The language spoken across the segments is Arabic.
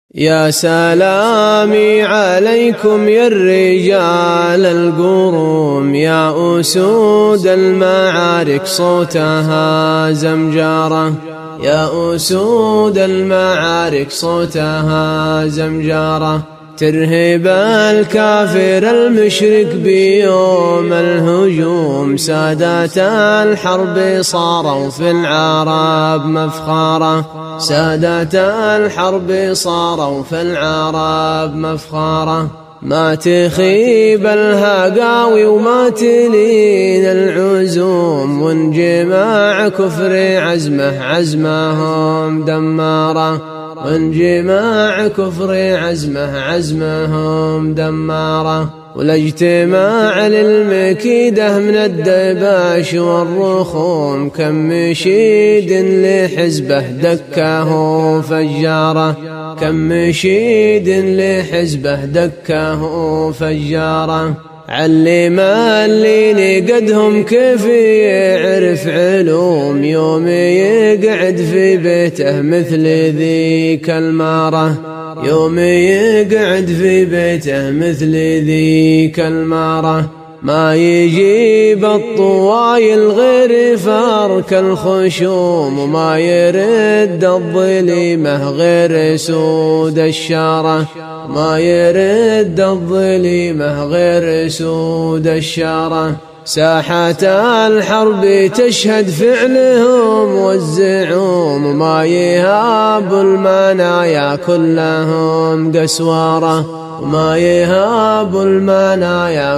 يا سلامي عليكم يا الرجال القروم، يا أسود المعارك صوتها زمجارة، يا أسود المعارك صوتها زمجارة، ترهب الكافر المشرك بيوم الهجوم، سادات الحرب صاروا في العرب مفخارة، سادات الحرب صاروا في العرب مفخارة، ما تخيب الهقاوي وما تلين العزوم، وانجماع كفر عزمهم دمارة، وانجماع كفر عزمهم دمارة، والاجتماع للمكيدة من الدباش والرخوم، كم مشيد لحزبه دكاه فجارة، كم مشيد لحزبه دكاه فجارة، علم اللي نقدهم كيف يعرف علوم، يوم يقعد في بيته مثل ذيك المارة، يوم يقعد في بيته مثل ذيك المارة، ما يجيب الطوايل غير فرك الخشوم، وما يرد الظليمة غير سود الشارة، ما يرد الظليمة غير سود الشارة، ساحات الحرب تشهد فعلهم والزعوم، وما يهاب المنايا كلهم قسوارة، وما يهاب المنايا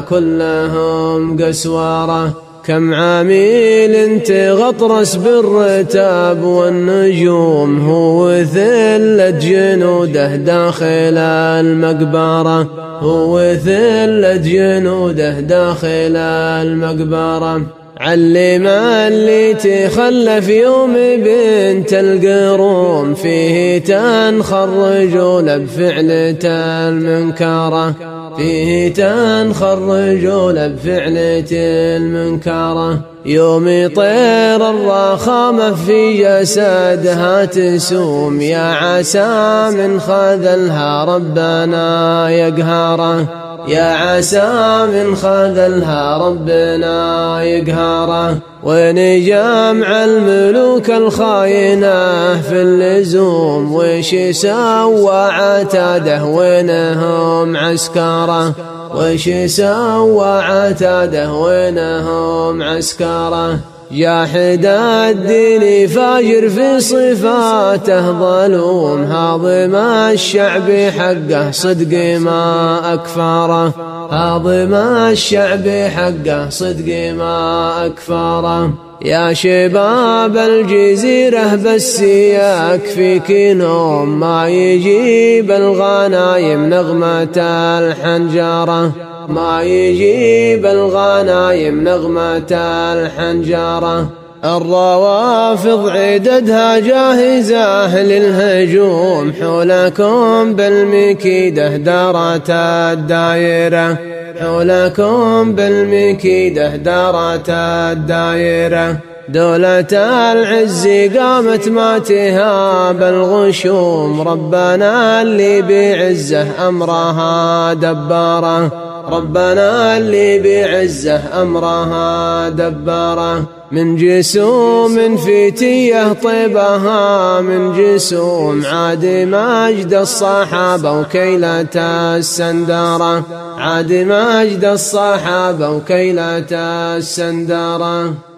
كلهم قسوارة، كم عميل تغطرس بالرتاب والنجوم، هو ثلة جنوده داخل المقبرة، هو ثلة جنوده داخل المقبرة، علم اللي تخلف يوم بنت القروم، فيه تنخرجون بفعلة المنكرة، فيه تنخرجون بفعلة المنكرة، يوم يطير الرخامة في جسدها تسوم، يا عسى من خذلها ربنا يقهره، يا عسى من خذلها ربنا يقهره، وين جمع الملوك الخاينة في اللزوم، وش سوى عتاده وينهم عسكره، وش سوى عتاده وينهم عسكره، جاحد الدين فاجر في صفاته ظلوم، هاضم الشعب حقه صدق ما أكفاره، هاضم الشعب حقه صدق ما أكفاره، يا شباب الجزيرة بس يكفيك نوم، ما يجيب الغنايم نغمة الحنجرة، ما يجيب الغنايم نغمة الحنجرة، الروافض عددها جاهزة للهجوم، حولكم بالمكيدة دارت الدائرة، حولكم بالمكيدة دارت الدائرة، دولة العز قامت ما تهاب الغشوم، ربنا اللي بعزه أمرها دبارة، ربنا اللي بعزه أمرها دبارة، من جسوم فتية طيبها من جسوم، عاد مجد الصحابة وكيلة السندارة، عاد مجد الصحابة وكيلة السندارة.